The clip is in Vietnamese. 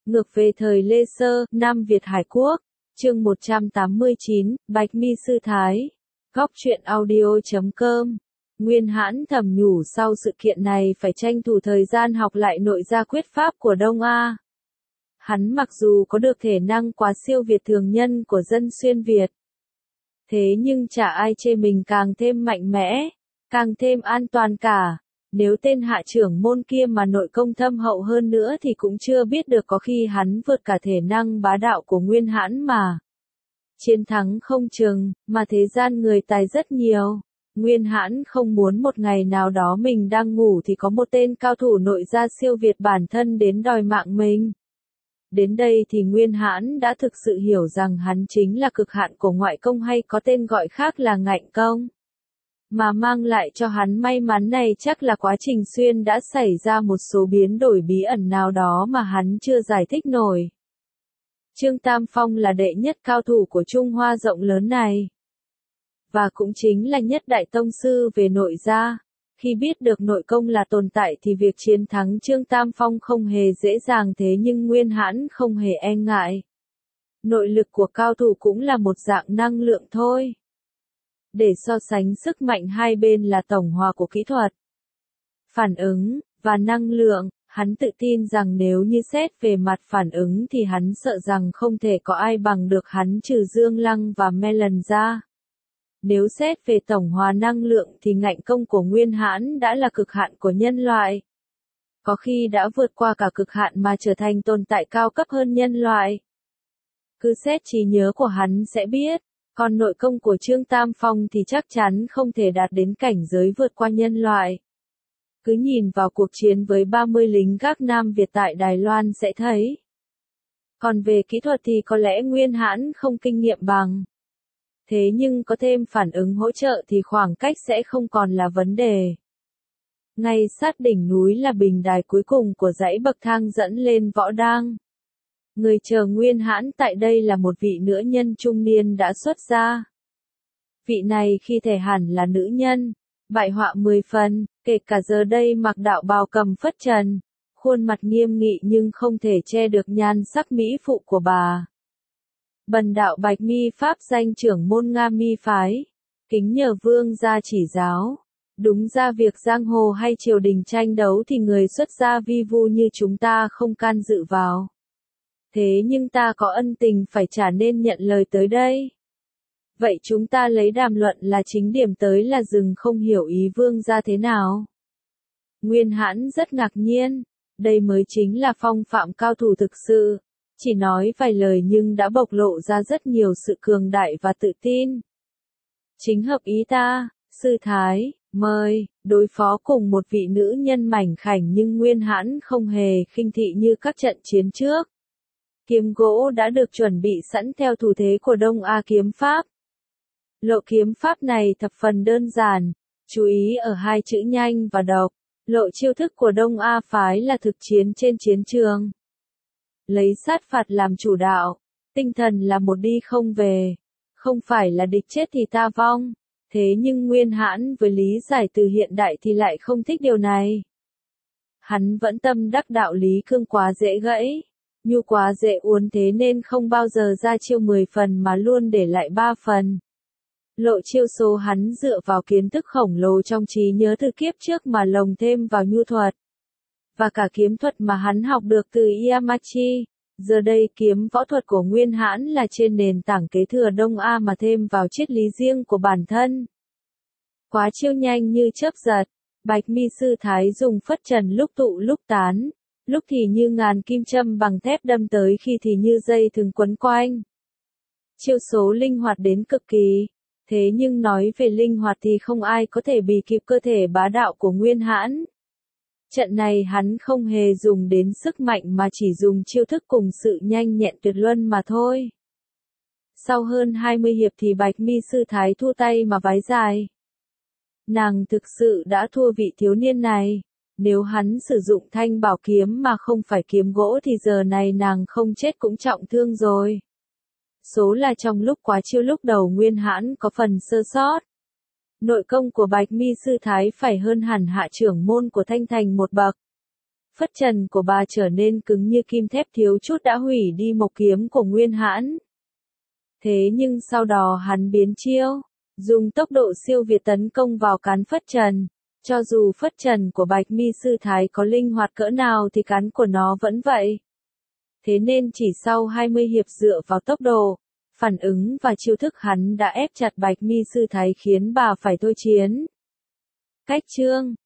Ngược về thời Lê Sơ, Nam Việt Hải Quốc, chương 189, Bạch Mi Sư Thái. Góc truyện audio.com. Nguyên Hãn thầm nhủ sau sự kiện này phải tranh thủ thời gian học lại nội gia quyết pháp của Đông A. Hắn mặc dù có được thể năng quá siêu việt thường nhân của dân xuyên Việt, thế nhưng chả ai chê mình càng thêm mạnh mẽ, càng thêm an toàn cả. Nếu tên hạ trưởng môn kia mà nội công thâm hậu hơn nữa thì cũng chưa biết được, có khi hắn vượt cả thể năng bá đạo của Nguyên Hãn mà. Chiến thắng không chừng, mà thế gian người tài rất nhiều. Nguyên Hãn không muốn một ngày nào đó mình đang ngủ thì có một tên cao thủ nội gia siêu việt bản thân đến đòi mạng mình. Đến đây thì Nguyên Hãn đã thực sự hiểu rằng hắn chính là cực hạn của ngoại công, hay có tên gọi khác là ngạnh công. Mà mang lại cho hắn may mắn này chắc là quá trình xuyên đã xảy ra một số biến đổi bí ẩn nào đó mà hắn chưa giải thích nổi. Trương Tam Phong là đệ nhất cao thủ của Trung Hoa rộng lớn này, và cũng chính là nhất đại tông sư về nội gia. Khi biết được nội công là tồn tại thì việc chiến thắng Trương Tam Phong không hề dễ dàng, thế nhưng Nguyên Hãn không hề e ngại. Nội lực của cao thủ cũng là một dạng năng lượng thôi. Để so sánh sức mạnh hai bên là tổng hòa của kỹ thuật, phản ứng, và năng lượng, hắn tự tin rằng nếu như xét về mặt phản ứng thì hắn sợ rằng không thể có ai bằng được hắn trừ Dương Lăng và Melon ra. Nếu xét về tổng hòa năng lượng thì ngạnh công của Nguyên Hãn đã là cực hạn của nhân loại. Có khi đã vượt qua cả cực hạn mà trở thành tồn tại cao cấp hơn nhân loại. Cứ xét trí nhớ của hắn sẽ biết. Còn nội công của Trương Tam Phong thì chắc chắn không thể đạt đến cảnh giới vượt qua nhân loại. Cứ nhìn vào cuộc chiến với 30 lính gác Nam Việt tại Đài Loan sẽ thấy. Còn về kỹ thuật thì có lẽ Nguyên Hãn không kinh nghiệm bằng. Thế nhưng có thêm phản ứng hỗ trợ thì khoảng cách sẽ không còn là vấn đề. Ngay sát đỉnh núi là bình đài cuối cùng của dãy bậc thang dẫn lên võ đang. Người chờ Nguyên Hãn tại đây là một vị nữ nhân trung niên đã xuất gia. Vị này khi thể hẳn là nữ nhân, bại họa 10 phần, kể cả giờ đây mặc đạo bào cầm phất trần, khuôn mặt nghiêm nghị nhưng không thể che được nhan sắc mỹ phụ của bà. Bần đạo Bạch Mi pháp danh trưởng môn Nga Mi phái, kính nhờ vương gia chỉ giáo. Đúng ra việc giang hồ hay triều đình tranh đấu thì người xuất gia vi vu như chúng ta không can dự vào. Thế nhưng ta có ân tình phải trả nên nhận lời tới đây. Vậy chúng ta lấy đàm luận là chính điểm tới là dừng, không hiểu ý vương gia thế nào. Nguyên Hãn rất ngạc nhiên, đây mới chính là phong phạm cao thủ thực sự. Chỉ nói vài lời nhưng đã bộc lộ ra rất nhiều sự cường đại và tự tin. Chính hợp ý ta, sư thái, mời, đối phó cùng một vị nữ nhân mảnh khảnh, nhưng Nguyên Hãn không hề khinh thị như các trận chiến trước. Kiếm gỗ đã được chuẩn bị sẵn theo thủ thế của Đông A kiếm pháp. Lộ kiếm pháp này thập phần đơn giản, chú ý ở hai chữ nhanh và độc. Lộ chiêu thức của Đông A phái là thực chiến trên chiến trường. Lấy sát phạt làm chủ đạo, tinh thần là một đi không về. Không phải là địch chết thì ta vong. Thế nhưng Nguyên Hãn với lý giải từ hiện đại thì lại không thích điều này. Hắn vẫn tâm đắc đạo lý cương quá dễ gãy, nhu quá dễ uốn, thế nên không bao giờ ra chiêu 10 phần mà luôn để lại 3 phần. Lộ chiêu số hắn dựa vào kiến thức khổng lồ trong trí nhớ từ kiếp trước mà lồng thêm vào nhu thuật. Và cả kiếm thuật mà hắn học được từ Yamachi. Giờ đây kiếm võ thuật của Nguyên Hãn là trên nền tảng kế thừa Đông A mà thêm vào triết lý riêng của bản thân. Quá chiêu nhanh như chớp giật, Bạch Mi sư thái dùng phất trần lúc tụ lúc tán. Lúc thì như ngàn kim châm bằng thép đâm tới, khi thì như dây thừng quấn quanh. Chiêu số linh hoạt đến cực kỳ. Thế nhưng nói về linh hoạt thì không ai có thể bì kịp cơ thể bá đạo của Nguyên Hãn. Trận này hắn không hề dùng đến sức mạnh mà chỉ dùng chiêu thức cùng sự nhanh nhẹn tuyệt luân mà thôi. Sau hơn 20 hiệp thì Bạch Mi sư thái thua tay mà vái dài. Nàng thực sự đã thua vị thiếu niên này. Nếu hắn sử dụng thanh bảo kiếm mà không phải kiếm gỗ thì giờ này nàng không chết cũng trọng thương rồi. Số là trong lúc quá chiêu lúc đầu Nguyên Hãn có phần sơ sót. Nội công của Bạch Mi sư thái phải hơn hẳn hạ trưởng môn của Thanh Thành một bậc. phất trần của bà trở nên cứng như kim thép thiếu chút đã hủy đi mộc kiếm của Nguyên Hãn. Thế nhưng sau đó hắn biến chiêu, dùng tốc độ siêu việt tấn công vào cán phất trần. Cho dù phất trần của Bạch Mi sư thái có linh hoạt cỡ nào thì cán của nó vẫn vậy. Thế nên chỉ sau 20 hiệp dựa vào tốc độ, phản ứng và chiêu thức hắn đã ép chặt Bạch Mi sư thái khiến bà phải thôi chiến. Cách chương